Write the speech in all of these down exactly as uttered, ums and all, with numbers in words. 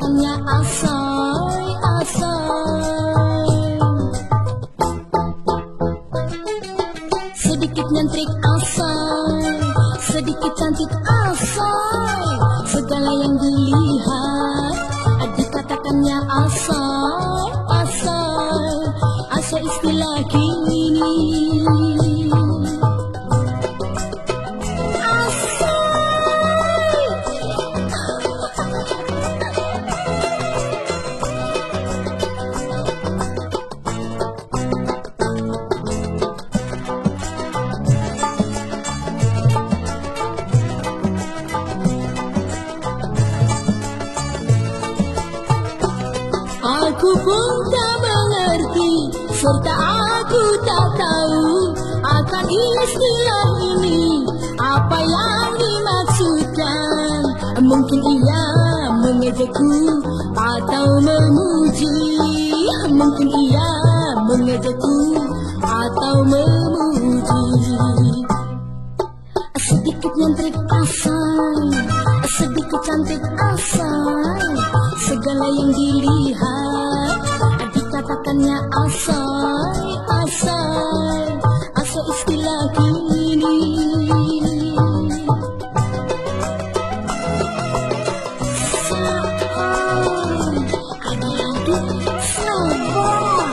dikatakannya asai, asai. Sedikit nyentrik asai, sedikit cantik asai. Segala yang dilihat dikatakannya asai, asai. Asai istilah kini. Aku pun tak mengerti, serta aku tak tahu akan istilah ini, apa yang dimaksudkan. Mungkin ia mengejekku atau memuji, mungkin ia mengejekku atau memuji. Sedikit nyentrik asai, sedikit cantik asai. Segala yang dilihat dikatakannya asai, asai. Asai istilah kini. Ada lagi sabar.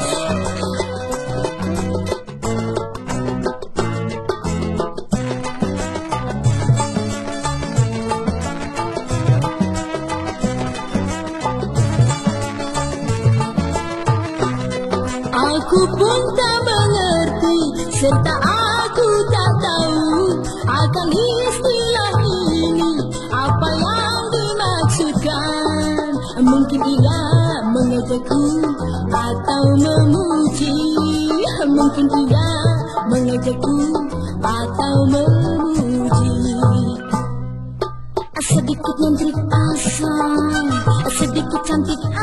Aku pun tak mengerti, serta aku tak tahu akan istilah ini, apa yang dimaksudkan. Mungkin ia mengejekku atau memuji, mungkin ia mengejekku atau memuji. Sedikit nyentrik asai, sedikit cantik